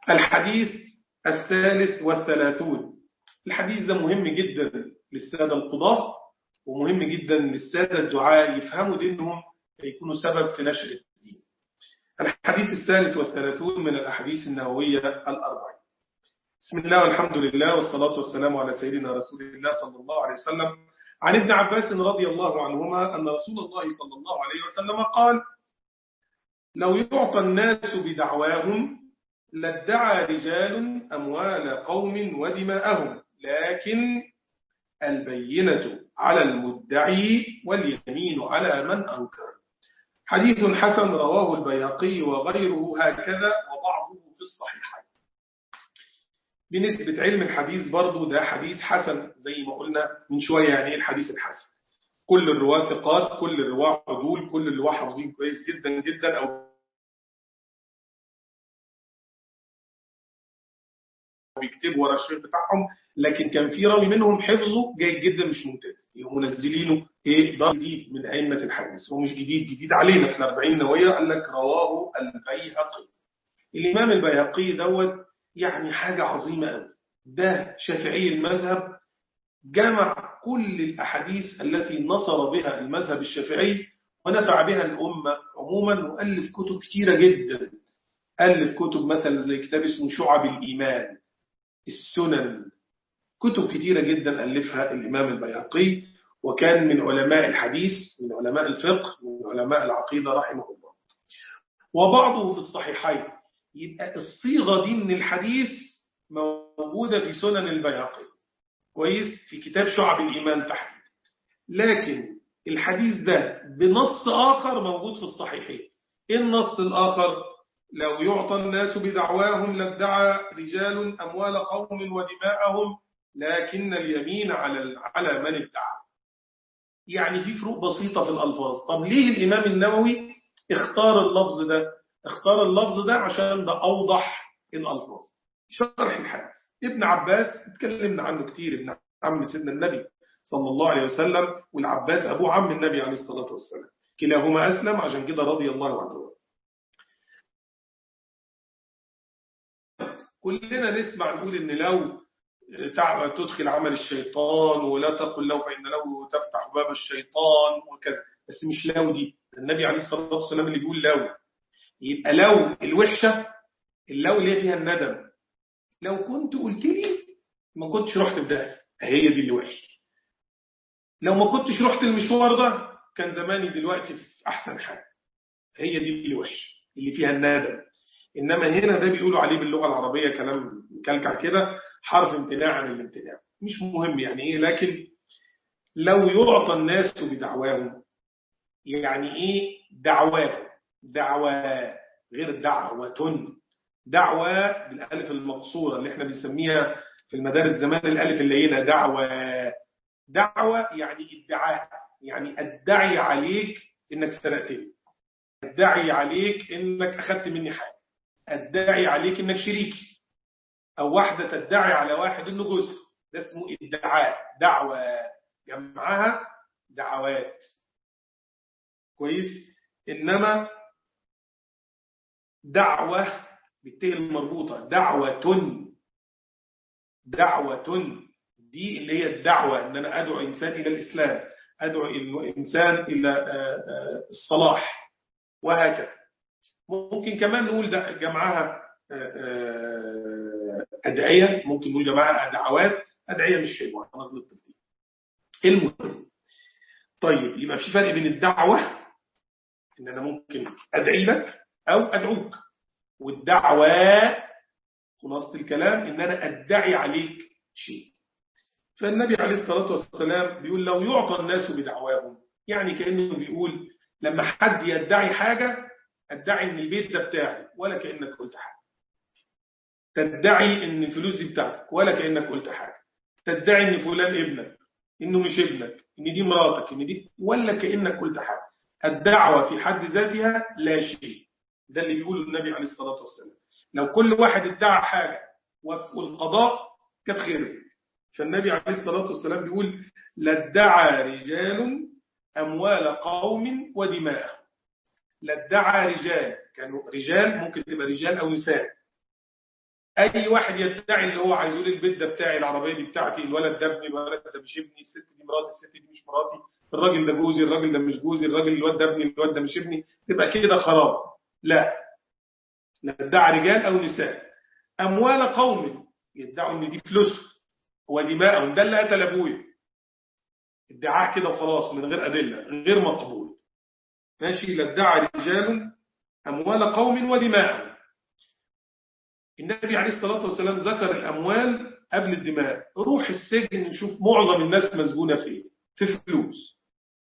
الحديث 33. الحديث ده مهم جدا للسادة القضاة، ومهم جدا للسادة الدعاء يفهموا دينهم فيكونوا سبب في نشر الدين. الحديث 33 من الأحاديث النبوية الأربعين. بسم الله والحمد لله والصلاة والسلام على سيدنا رسول الله صلى الله عليه وسلم. عن ابن عباس رضي الله عنهما أن رسول الله صلى الله عليه وسلم قال: لو يعطى الناس بدعواهم لادعى رجال أموال قوم ودماءهم، لكن البينة على المدعي واليمين على من أنكر. حديث حسن رواه البيهقي وغيره هكذا، وبعضه في الصحيحين. بنسبة علم الحديث برضو ده حديث حسن زي ما قلنا من شوية. يعني الحديث الحسن كل الرواة ثقات، كل الرواة عدول، كل الرواة حافظين كويس جدا جدا أو بيكتبوا ورا الشيخ بتاعهم، لكن كان في راوي منهم حفظه جيد جدا مش ممتاز، يقوموا منزلينه ده جديد من أئمة الحديث. هو مش جديد علينا في 40 نووية. قال لك رواه البيهقي. الإمام البيهقي دوت يعني حاجة عظيمة قوي. ده شافعي المذهب، جمع كل الأحاديث التي نصر بها المذهب الشافعي ونفع بها الأمة عموما، وألف كتب كتيرة جدا. ألف كتب مثلا زي كتاب اسمه شعب الإيمان، السنن، كتب كتيرة جدا ألفها الإمام البيهقي، وكان من علماء الحديث، من علماء الفقه، من علماء العقيدة رحمه الله. وبعضه في الصحيحين. يبقى الصيغة دي من الحديث موجودة في سنن البيهقي كويس، في كتاب شعب الإيمان تحديدا. لكن الحديث ده بنص آخر موجود في الصحيحين. إيه النص الآخر؟ لو يعطى الناس بدعواهم لادعى رجال أموال قوم ودماءهم، لكن اليمين على من ادعى. يعني في فروق بسيطة في الألفاظ. طب ليه الإمام النووي اختار اللفظ ده؟ اختار اللفظ ده عشان ده أوضح الألفاظ. شرح الحديث. ابن عباس اتكلمنا عنه كتير، ابن عم سيدنا النبي صلى الله عليه وسلم، والعباس أبو عم النبي عليه الصلاة والسلام، كلاهما أسلم، عشان كده رضي الله عنه. كلنا نسمع نقول إن لو تدخل عمل الشيطان، ولا تقل لو فإن لو تفتح باب الشيطان وكذا، بس مش لو دي. النبي عليه الصلاة والسلام اللي بيقول لو، يبقى لو الوحشة، اللو اللي فيها الندم. لو كنت قلت لي ما كنتش رحت في ده، هي دي اللي وحش. لو ما كنتش رحت المشوار ده كان زماني دلوقتي في أحسن حال. هي دي اللي وحش، اللي فيها الندم. إنما هنا ده بيقولوا عليه باللغة العربية كلام مكلكع كده، حرف امتناع عن الامتناع، مش مهم يعني إيه. لكن لو يعطى الناس بدعواهم، يعني إيه دعواهم؟ دعوة غير دعوة. دعوة بالألف المقصورة اللي احنا بنسميها في المدارس زمان الألف اللينة. دعوة يعني ادعاء، يعني أدعي عليك إنك سرقتني، أدعي عليك إنك أخذت مني حاجة، أدعي عليك إنك شريكي، أو واحدة تدعي على واحد إنه جوزها. ده اسمه ادعاء. دعوة جمعها دعوات كويس. إنما دعوة بالتاء المربوطة، دعوة دي اللي هي الدعوة، إن أنا أدعو إنسان إلى الإسلام، أدعو إنسان إلى الصلاح، وهكذا. ممكن كمان نقول جمعها أدعية، ممكن نقول جمعها دعوات. أدعية مش حلوة، أنا غلطت فيه. المهم، طيب يبقى في فرق بين الدعوة، إن أنا ممكن أدعي لك أو أدعوك، والدعوة خلاصة الكلام إن أنا أدعي عليك شيء. فالنبي عليه الصلاة والسلام بيقول لو يعطى الناس بدعواهم، يعني كأنه بيقول لما حد يدعي حاجة، أدعي إن البيت ده بتاعي ولا كأنك قلت حاجة، تدعي إن الفلوس دي بتاعتك ولا كأنك قلت حاجة، تدعي إن فلان ابنك إنه مش ابنك، إن دي مراتك، إن دي، ولا كأنك قلت حاجة. الدعوة في حد ذاتها لا شيء. ده اللي بيقوله النبي عليه الصلاة والسلام. لو كل واحد ادعى حاجة والقضاء كانت خير. فالنبي عليه الصلاة والسلام بيقول لادعى رجال أموال قوم ودماءهم. لادعى رجال، كانوا رجال، ممكن تبقى رجال أو نساء، اي واحد يدعي اللي هو عايز يقول البيت ده بتاعي، العربيه دي بتاعتي، الولد ده ابني، الولد ده مش ابني، الست دي مراتي، الست دي مش مراتي، الراجل ده جوزي، الراجل ده مش جوزي، الواد ده ابني، الواد ده مش ابني، تبقى كده خراب. لا، ندعي رجال او نساء اموال قوم يدعوا ان دي فلوسهم ودماءهم، ده اللي قتل ابويا، ادعاء كده وخلاص من غير ادله، غير مقبول. ماشي. لادعى رجال اموال قوم ودماءهم. النبي عليه الصلاة والسلام ذكر الأموال قبل الدماء. روح السجن نشوف معظم الناس مسجونة فيه، في فلوس،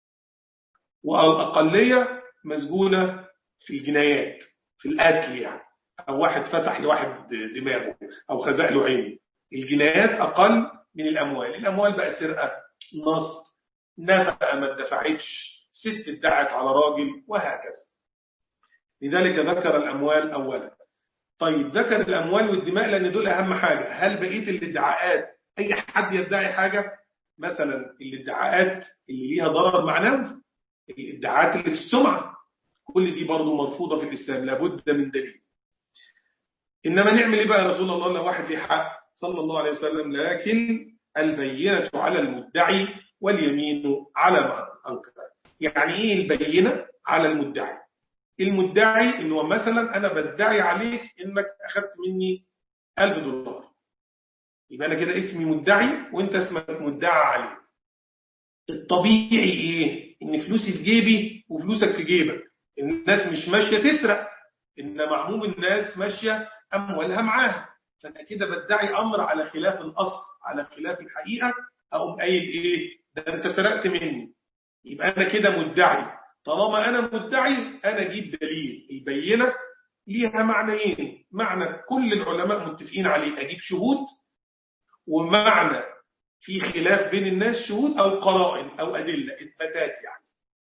والأقلية مسجونة في الجنايات، في القتل يعني، أو واحد فتح لواحد دماغه أو خزق له عينه. الجنايات أقل من الأموال. الأموال بقى سرقة، نصب، نفقة ما اتدفعتش، ست ادعت على راجل، وهكذا. لذلك ذكر الأموال أولا. طيب ذكر الأموال والدماء لأن دول أهم حاجة. هل بقية الادعاءات أي حد يدعي حاجة؟ مثلا الادعاءات اللي ليها ضرر معنوي، الادعاءات اللي في السمعة، كل دي برضو مرفوضة في الإسلام، لابد من دليل. إنما نعمل إيه بقى يا رسول الله لو واحد ليه حق صلى الله عليه وسلم؟ لكن البينة على المدعي واليمين على من أنكر. يعني إيه البينة على المدعي؟ المدعي إنه مثلا أنا بدعي عليك إنك أخذت مني $1000، يبقى أنا كده اسمي مدعي وإنت اسمك مدعى عليه. الطبيعي إيه؟ إن فلوسي في جيبي وفلوسك في جيبك. الناس مش ماشية تسرق، إنما عموم الناس ماشية أموالها معاها. فأنا كده بدعي أمر على خلاف الأصل، على خلاف الحقيقة. أقوم قايل إيه؟ ده أنت سرقت مني، يبقى أنا كده مدعي. طالما أنا مدعي أنا أجيب دليل. البينة ليها معنيين، معنى كل العلماء متفقين عليه، أجيب شهود، ومعنى في خلاف بين الناس، شهود أو قرائن أو أدلة، إثباتات يعني.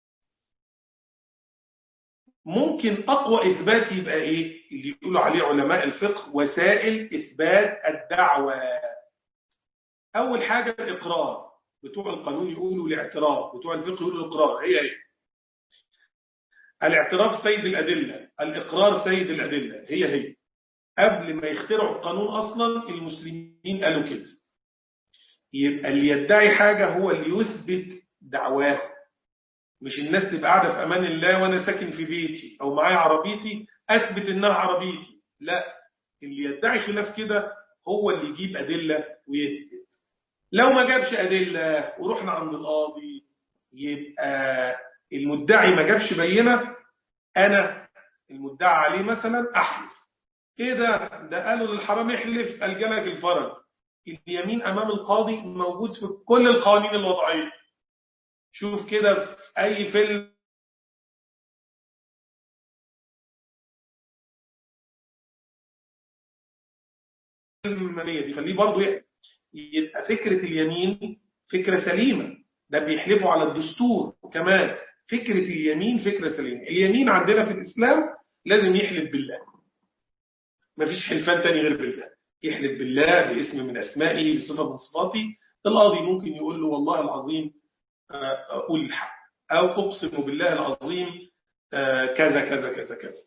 ممكن أقوى إثبات يبقى إيه؟ اللي يقولوا عليه علماء الفقه وسائل إثبات الدعوة. أول حاجة الإقرار، بتوع القانون يقولوا الاعتراف، بتوع الفقه يقولوا الإقرار. هي الاعتراف سيد الأدلة، الإقرار سيد الأدلة، هي قبل ما يخترعوا القانون أصلا المسلمين قالوا كده. يبقى اللي يدعي حاجة هو اللي يثبت دعواه، مش الناس تبقى قاعدة في أمان الله وأنا ساكن في بيتي أو معايا عربيتي أثبت إنها عربيتي. لا، اللي يدعي خلاف كده هو اللي يجيب أدلة ويثبت. لو ما جابش أدلة ورحنا عند القاضي، يبقى المدعي ما جابش بينة، أنا المدعى عليه مثلا أحلف. إيه ده قالوا للحرام يحلف، قال جالك الفرج. اليمين أمام القاضي موجود في كل القوانين الوضعية. شوف كده في أي فيلم بيخليه برضه يبقى فكرة اليمين فكرة سليمة. ده بيحلفوا على الدستور كمان. فكرة اليمين فكرة سليمة. اليمين عندنا في الإسلام لازم يحلف بالله، مفيش حلفان تاني غير بالله. يحلف بالله باسم من أسمائه، بصفة من صفاته. القاضي ممكن يقول له والله العظيم أقول الحق، أو أقسم بالله العظيم كذا كذا كذا كذا.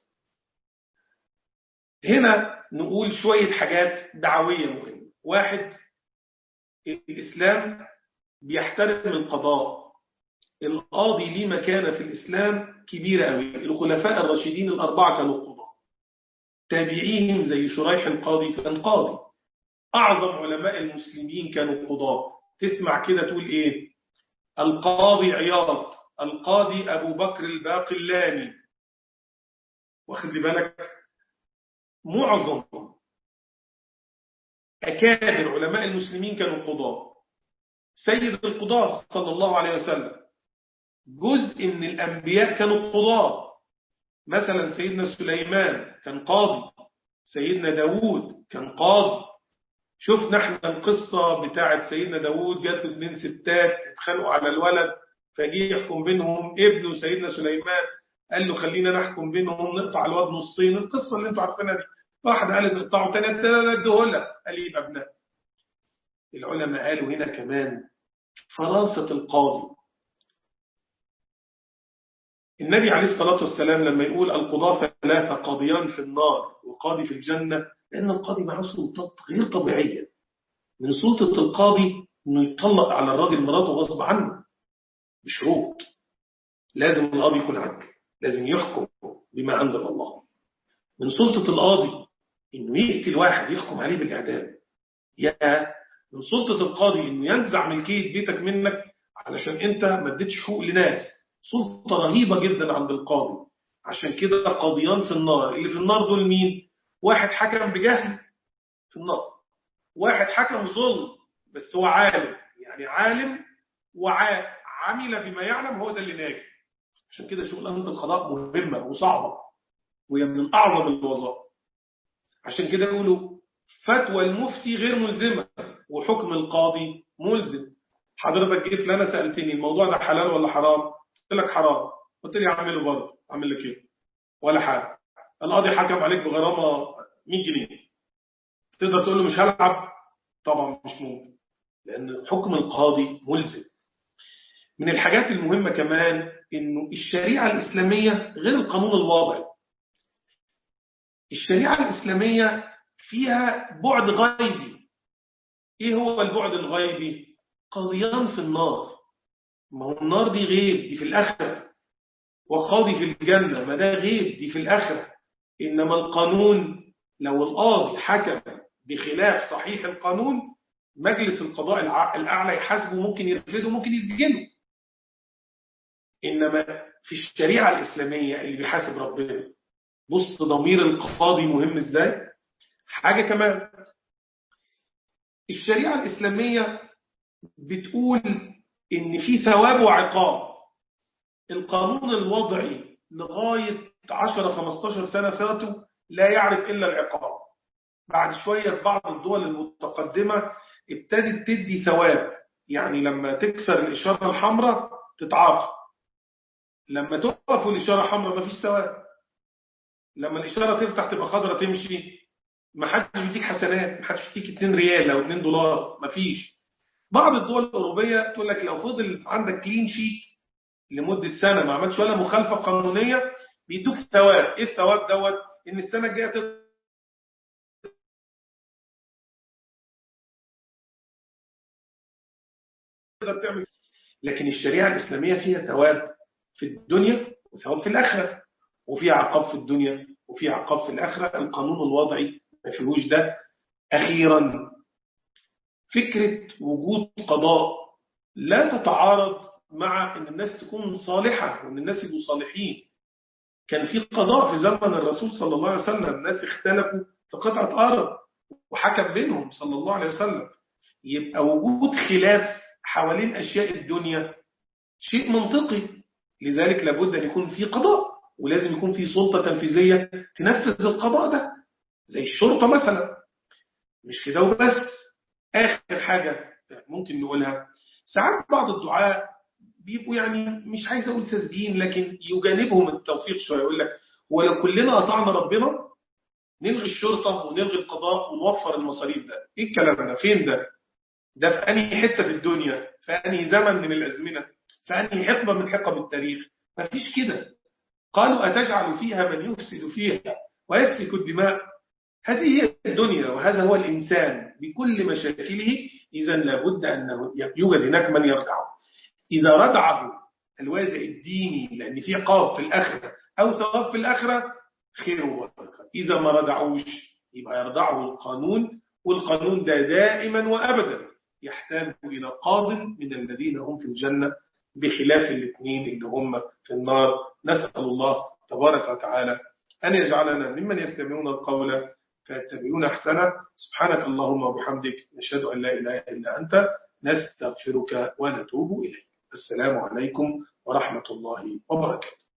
هنا نقول شوية حاجات دعوية مهمة. واحد، الإسلام بيحترم القضاء. القاضي ليه مكانة في الإسلام كبيرة قوي. الخلفاء الراشدين الأربعة كانوا قضاة، تابعيهم زي شريح القاضي كان قاضي. أعظم علماء المسلمين كانوا قضاة. تسمع كده تقول إيه؟ القاضي عياض، القاضي أبو بكر الباقلاني. واخد لي بالك؟ معظم أكابر علماء المسلمين كانوا قضاة. سيد القضاة صلى الله عليه وسلم، جزء من الأنبياء كانوا قضاة. مثلا سيدنا سليمان كان قاضي، سيدنا داود كان قاضي. شفنا احنا القصة بتاعت سيدنا داود، جات له 2 ستات اتخانقوا على الولد، فجي يحكم بينهم ابنه سيدنا سليمان، قال له خلينا نحكم بينهم، نقطع الواد نصين. القصة اللي انتوا عارفينها دي. واحدة قالت اقطعوا، تانية اديه لك، قال يبقى ابنها. العلماء قالوا هنا كمان فراسة القاضي. النبي عليه الصلاة والسلام لما يقول القضاة 3 قاضيان في النار وقاضي في الجنة، لأن القاضي معه سلطات غير طبيعية. من سلطة القاضي إنه يطلق على الراجل مراته غصب عنه بشروط. لازم القاضي يكون عدل، لازم يحكم بما أنزل الله. من سلطة القاضي إنه يقتل واحد يحكم عليه بالإعدام. من سلطة القاضي إنه ينزع ملكية بيتك منك علشان أنت ما اديتش حقوق لناس. سلطة رهيبة جدا عند القاضي. عشان كده قاضيان في النار. اللي في النار دول مين؟ واحد حكم بجهل في النار، واحد حكم ظلم بس هو عالم، يعني عالم وعمل بما يعلم، هو ده اللي ناجي. عشان كده شغلانة القضاء مهمة وصعبة، وهي من أعظم الوظائف. عشان كده يقولوا فتوى المفتي غير ملزمة وحكم القاضي ملزم. حضرتك جيت لنا سألتني الموضوع ده حلال ولا حرام؟ قلت لك حرام. قلت لي اعمله برضه، اعمل لك ايه؟ ولا حاجة. القاضي حكم عليك بغرامة 100 جنيه، تقدر تقول له مش هلعب؟ طبعا مش ممكن، لأن حكم القاضي ملزم. من الحاجات المهمة كمان إنه الشريعة الإسلامية غير القانون الوضعي. الشريعة الإسلامية فيها بعد غيبي. إيه هو البعد الغيبي؟ قاضيان في النار. ما هو النار دي غيب، دي في الآخرة. وقاضي في الجنة، ما ده غيب، دي في الآخرة. إنما القانون لو القاضي حكم بخلاف صحيح القانون، مجلس القضاء الأعلى يحاسبه، ممكن يرفضه، ممكن يسجنه. إنما في الشريعة الإسلامية اللي بيحاسب ربنا. بص ضمير القاضي مهم إزاي. حاجة كمان، الشريعة الإسلامية بتقول إن في ثواب وعقاب. القانون الوضعي لغاية 10-15 سنة فاتوا لا يعرف إلا العقاب. بعد شوية في بعض الدول المتقدمة ابتدت تدي ثواب، يعني لما تكسر الإشارة الحمراء تتعاقب، لما توقف الإشارة حمراء ما فيش ثواب، لما الإشارة تفتح تبقى خضراء تمشي ما حدش بيديك حسنات، ما حدش بيديك 2 ريال أو 2 دولار، ما فيش. بعض الدول الأوروبية تقول لك لو فضل عندك كلين شيت لمدة سنة ما عملتش ولا مخالفة قانونية بيدوك ثواب. إيه الثواب دوت؟ إن السنة الجاية تقدر تعمل. لكن الشريعة الإسلامية فيها ثواب في الدنيا وثواب في الآخرة، وفيها عقاب في الدنيا وفيها عقاب في الآخرة. القانون الوضعي ما فيهوش ده. أخيرا، فكرة وجود قضاء لا تتعارض مع أن الناس تكون صالحة وأن الناس يبقوا صالحين. كان في قضاء في زمن الرسول صلى الله عليه وسلم، الناس اختلفوا في قطعة أرض وحكم بينهم صلى الله عليه وسلم. يبقى وجود خلاف حوالين أشياء الدنيا شيء منطقي، لذلك لابد أن يكون في قضاء، ولازم يكون في سلطة تنفيذية تنفذ القضاء ده زي الشرطة مثلا. مش كده وبس. آخر حاجة ممكن نقولها، ساعات بعض الدعاء بيبقوا يعني مش عايز أقول ساذجين، لكن يجانبهم التوفيق شوية. يقول لك ولو كلنا أطعنا ربنا نلغي الشرطة ونلغي القضاء ونوفر المصاريف. ده إيه الكلام ده؟ فين ده؟ ده في أنهي حتة في الدنيا؟ في أنهي زمن من الأزمنة؟ في أنهي حقبة من حقب التاريخ؟ ما فيش كده. قالوا أتجعل فيها من يفسد فيها ويسفك الدماء. هذه هي الدنيا وهذا هو الإنسان بكل مشاكله. إذا لابد أن يوجد هناك من يردعه. إذا ردعه الوازع الديني لأن في عقاب في الآخرة أو ثواب في الآخرة خير وبركة. إذا ما ردعوش يبقى يردعه القانون، والقانون ده دائما وأبدا يحتاج إلى قاض من الذين هم في الجنة، بخلاف الاثنين اللي هم في النار. نسأل الله تبارك وتعالى أن يجعلنا ممن يستمعون القول فيتبعون أحسنه. سبحانك اللهم وبحمدك، نشهد أن لا إله إلا أنت، نستغفرك ونتوب إليك. السلام عليكم ورحمة الله وبركاته.